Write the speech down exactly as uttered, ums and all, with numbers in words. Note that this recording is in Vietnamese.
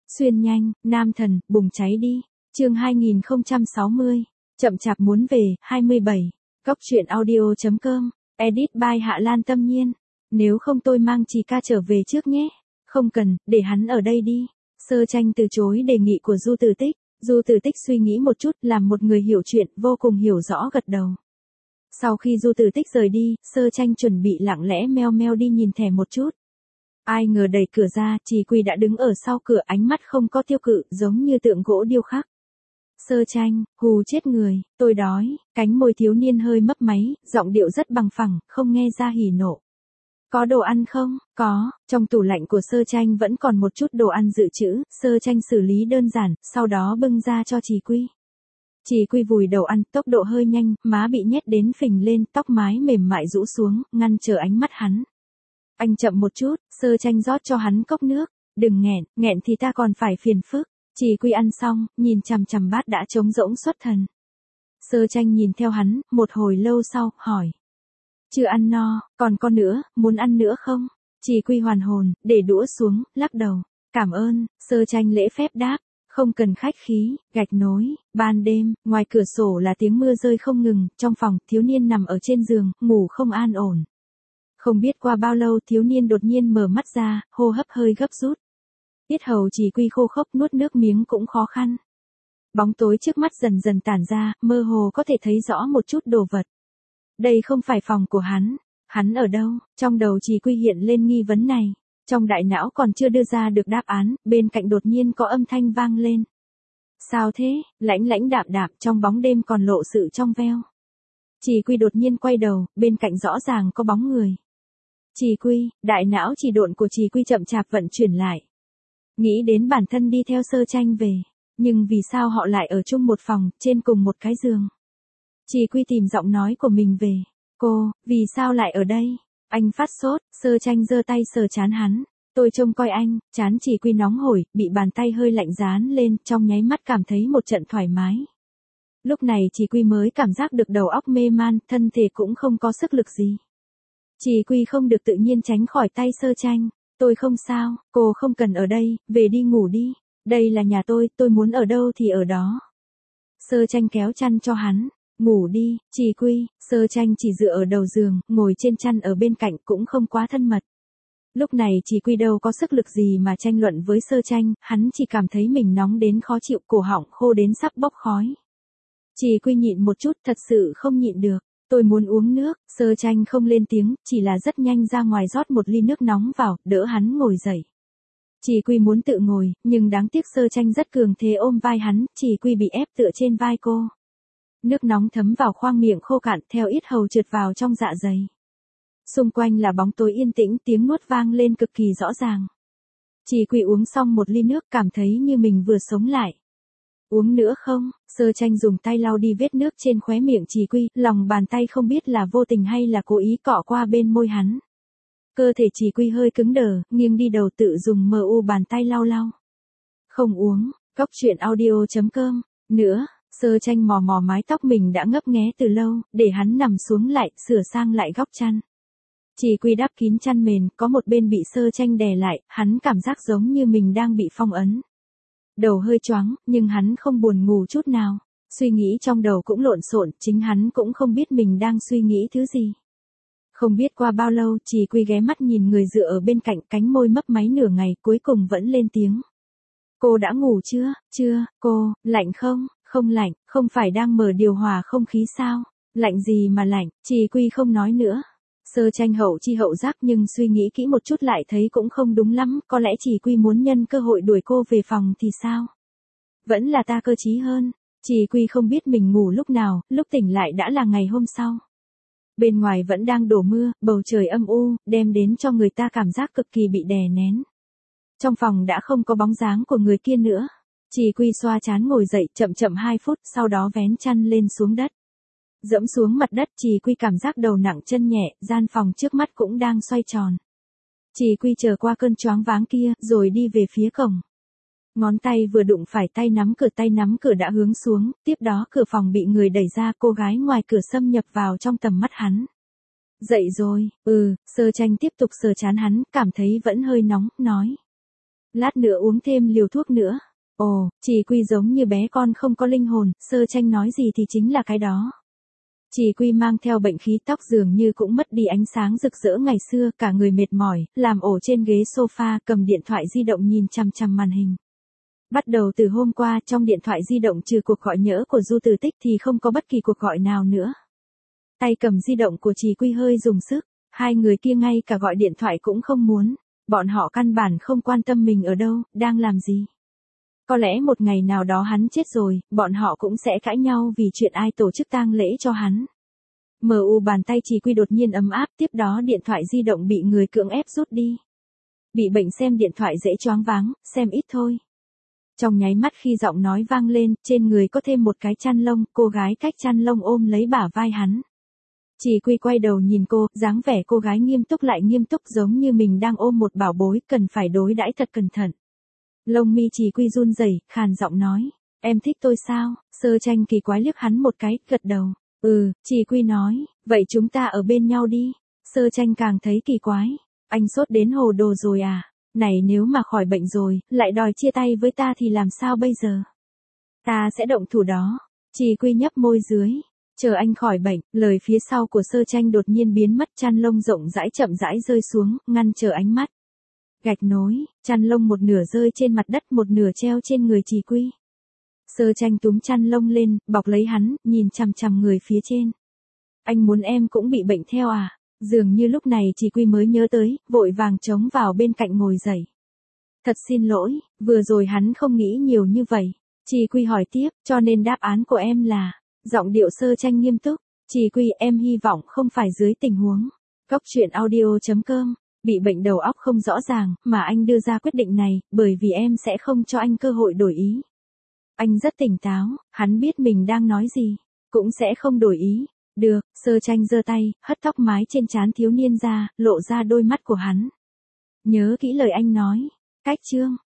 Xuyên nhanh, nam thần, bùng cháy đi. Chương hai nghìn không trăm sáu mươi. Chậm chạp muốn về, hai mươi bảy. Góc truyện audio chấm com. Edit by Hạ Lan Tâm Nhiên. Nếu không tôi mang Trì ca trở về trước nhé. Không cần, để hắn ở đây đi. Sơ Tranh từ chối đề nghị của Du Tử Tích. Du Tử Tích suy nghĩ một chút, làm một người hiểu chuyện, vô cùng hiểu rõ gật đầu. Sau khi Du Tử Tích rời đi, Sơ Tranh chuẩn bị lặng lẽ meo meo đi nhìn thẻ một chút. Ai ngờ đẩy cửa ra, Trì Quy đã đứng ở sau cửa, ánh mắt không có tiêu cự, giống như tượng gỗ điêu khắc. Sơ Tranh, hù chết người, tôi đói. Cánh môi thiếu niên hơi mấp máy, giọng điệu rất bằng phẳng, không nghe ra hỉ nộ. Có đồ ăn không? Có, trong tủ lạnh của Sơ Tranh vẫn còn một chút đồ ăn dự trữ, Sơ Tranh xử lý đơn giản, sau đó bưng ra cho Trì Quy. Trì Quy vùi đầu ăn, tốc độ hơi nhanh, má bị nhét đến phình lên, tóc mái mềm mại rũ xuống, ngăn trở ánh mắt hắn. Anh chậm một chút, Sơ Tranh rót cho hắn cốc nước. Đừng nghẹn, nghẹn thì ta còn phải phiền phức. Trì Quy ăn xong, nhìn chằm chằm bát đã trống rỗng xuất thần. Sơ Tranh nhìn theo hắn, một hồi lâu sau, hỏi. Chưa ăn no, còn có nữa, muốn ăn nữa không? Trì Quy hoàn hồn, để đũa xuống, lắc đầu. Cảm ơn, Sơ Tranh lễ phép đáp. Không cần khách khí, gạch nối. Ban đêm, ngoài cửa sổ là tiếng mưa rơi không ngừng, trong phòng, thiếu niên nằm ở trên giường, ngủ không an ổn. Không biết qua bao lâu thiếu niên đột nhiên mở mắt ra, hô hấp hơi gấp rút. Yết hầu Trì Quy khô khốc, nuốt nước miếng cũng khó khăn. Bóng tối trước mắt dần dần tản ra, mơ hồ có thể thấy rõ một chút đồ vật. Đây không phải phòng của hắn. Hắn ở đâu? Trong đầu Trì Quy hiện lên nghi vấn này. Trong đại não còn chưa đưa ra được đáp án, bên cạnh đột nhiên có âm thanh vang lên. Sao thế? Lãnh lãnh đạm đạm, trong bóng đêm còn lộ sự trong veo. Trì Quy đột nhiên quay đầu, bên cạnh rõ ràng có bóng người. Trì Quy, đại não chỉ độn của Trì Quy chậm chạp vận chuyển lại. Nghĩ đến bản thân đi theo Sơ Tranh về, nhưng vì sao họ lại ở chung một phòng, trên cùng một cái giường. Trì Quy tìm giọng nói của mình về. Cô, vì sao lại ở đây? Anh phát sốt, Sơ Tranh giơ tay sờ trán hắn. Tôi trông coi anh, trán Trì Quy nóng hổi, bị bàn tay hơi lạnh dán lên, trong nháy mắt cảm thấy một trận thoải mái. Lúc này Trì Quy mới cảm giác được đầu óc mê man, thân thể cũng không có sức lực gì. Trì Quy không được tự nhiên tránh khỏi tay Sơ Tranh. Tôi không sao, cô không cần ở đây, về đi ngủ đi. Đây là nhà tôi, tôi muốn ở đâu thì ở đó. Sơ Tranh kéo chăn cho hắn. Ngủ đi, Trì Quy. Sơ Tranh chỉ dựa ở đầu giường, ngồi trên chăn ở bên cạnh cũng không quá thân mật. Lúc này Trì Quy đâu có sức lực gì mà tranh luận với Sơ Tranh, hắn chỉ cảm thấy mình nóng đến khó chịu, cổ họng khô đến sắp bốc khói. Trì Quy nhịn một chút, thật sự không nhịn được. Tôi muốn uống nước. Sơ Tranh không lên tiếng, chỉ là rất nhanh ra ngoài rót một ly nước nóng vào, đỡ hắn ngồi dậy. Trì Quy muốn tự ngồi, nhưng đáng tiếc Sơ Tranh rất cường thế ôm vai hắn, Trì Quy bị ép tựa trên vai cô. Nước nóng thấm vào khoang miệng khô cạn, theo yết hầu trượt vào trong dạ dày. Xung quanh là bóng tối yên tĩnh, tiếng nuốt vang lên cực kỳ rõ ràng. Trì Quy uống xong một ly nước, cảm thấy như mình vừa sống lại. Uống nữa không? Sơ Tranh dùng tay lau đi vết nước trên khóe miệng Trì Quy, lòng bàn tay không biết là vô tình hay là cố ý cọ qua bên môi hắn. Cơ thể Trì Quy hơi cứng đờ, nghiêng đi đầu tự dùng mờ u bàn tay lau lau. Không uống. Góc truyện audio chấm com. Nữa, Sơ Tranh mò mò mái tóc mình đã ngấp nghé từ lâu, để hắn nằm xuống lại, sửa sang lại góc chăn. Trì Quy đắp kín chăn mền, có một bên bị Sơ Tranh đè lại, hắn cảm giác giống như mình đang bị phong ấn. Đầu hơi choáng, nhưng hắn không buồn ngủ chút nào. Suy nghĩ trong đầu cũng lộn xộn, chính hắn cũng không biết mình đang suy nghĩ thứ gì. Không biết qua bao lâu, Trì Quy ghé mắt nhìn người dựa ở bên cạnh, cánh môi mấp máy nửa ngày, cuối cùng vẫn lên tiếng. Cô đã ngủ chưa? Chưa, cô, lạnh không? Không lạnh, không phải đang mở điều hòa không khí sao? Lạnh gì mà lạnh? Trì Quy không nói nữa. Sơ Tranh hậu chi hậu giác, nhưng suy nghĩ kỹ một chút lại thấy cũng không đúng lắm, có lẽ Trì Quy muốn nhân cơ hội đuổi cô về phòng thì sao? Vẫn là ta cơ trí hơn. Trì Quy không biết mình ngủ lúc nào, lúc tỉnh lại đã là ngày hôm sau. Bên ngoài vẫn đang đổ mưa, bầu trời âm u, đem đến cho người ta cảm giác cực kỳ bị đè nén. Trong phòng đã không có bóng dáng của người kia nữa. Trì Quy xoa trán ngồi dậy, chậm chậm hai phút, sau đó vén chăn lên xuống đất. Dẫm xuống mặt đất, Trì Quy cảm giác đầu nặng chân nhẹ, gian phòng trước mắt cũng đang xoay tròn. Trì Quy chờ qua cơn choáng váng kia, rồi đi về phía cổng. Ngón tay vừa đụng phải tay nắm cửa, tay nắm cửa đã hướng xuống, tiếp đó cửa phòng bị người đẩy ra, cô gái ngoài cửa xâm nhập vào trong tầm mắt hắn. Dậy rồi, ừ, Sơ Tranh tiếp tục sờ trán hắn, cảm thấy vẫn hơi nóng, nói. Lát nữa uống thêm liều thuốc nữa. Ồ, Chỉ Quy giống như bé con không có linh hồn, Sơ Tranh nói gì thì chính là cái đó. Chỉ Quy mang theo bệnh khí, tóc dường như cũng mất đi ánh sáng rực rỡ ngày xưa, cả người mệt mỏi, làm ổ trên ghế sofa, cầm điện thoại di động nhìn chằm chằm màn hình. Bắt đầu từ hôm qua, trong điện thoại di động trừ cuộc gọi nhỡ của Du Tử Tích thì không có bất kỳ cuộc gọi nào nữa. Tay cầm di động của Chỉ Quy hơi dùng sức, hai người kia ngay cả gọi điện thoại cũng không muốn, bọn họ căn bản không quan tâm mình ở đâu, đang làm gì. Có lẽ một ngày nào đó hắn chết rồi, bọn họ cũng sẽ cãi nhau vì chuyện ai tổ chức tang lễ cho hắn. Mờ u bàn tay Chỉ Quy đột nhiên ấm áp, tiếp đó điện thoại di động bị người cưỡng ép rút đi. Bị bệnh xem điện thoại dễ choáng váng, xem ít thôi. Trong nháy mắt khi giọng nói vang lên, trên người có thêm một cái chăn lông, cô gái cách chăn lông ôm lấy bả vai hắn. Chỉ Quy quay đầu nhìn cô, dáng vẻ cô gái nghiêm túc lại nghiêm túc giống như mình đang ôm một bảo bối, cần phải đối đãi thật cẩn thận. Lông mi Chỉ Quy run rẩy, khàn giọng nói, em thích tôi sao? Sơ Tranh kỳ quái liếc hắn một cái, gật đầu. Ừ, Chỉ Quy nói, vậy chúng ta ở bên nhau đi. Sơ Tranh càng thấy kỳ quái, anh sốt đến hồ đồ rồi à? Này nếu mà khỏi bệnh rồi, lại đòi chia tay với ta thì làm sao bây giờ? Ta sẽ động thủ đó. Chỉ Quy nhấp môi dưới. Chờ anh khỏi bệnh, lời phía sau của Sơ Tranh đột nhiên biến mất, chăn lông rộng rãi chậm rãi rơi xuống, ngăn trở ánh mắt. Gạch nối, chăn lông một nửa rơi trên mặt đất, một nửa treo trên người Chỉ Quy. Sơ Tranh túm chăn lông lên, bọc lấy hắn, nhìn chằm chằm người phía trên. Anh muốn em cũng bị bệnh theo à? Dường như lúc này Chỉ Quy mới nhớ tới, vội vàng chống vào bên cạnh ngồi dậy. Thật xin lỗi, vừa rồi hắn không nghĩ nhiều như vậy. Chỉ Quy hỏi tiếp, cho nên đáp án của em là... Giọng điệu Sơ Tranh nghiêm túc. Chỉ Quy, em hy vọng không phải dưới tình huống. Góc truyện audio chấm com. Bị bệnh đầu óc không rõ ràng, mà anh đưa ra quyết định này, bởi vì em sẽ không cho anh cơ hội đổi ý. Anh rất tỉnh táo, hắn biết mình đang nói gì. Cũng sẽ không đổi ý. Được, Sơ Tranh giơ tay, hất tóc mái trên trán thiếu niên ra, lộ ra đôi mắt của hắn. Nhớ kỹ lời anh nói. Cách chương.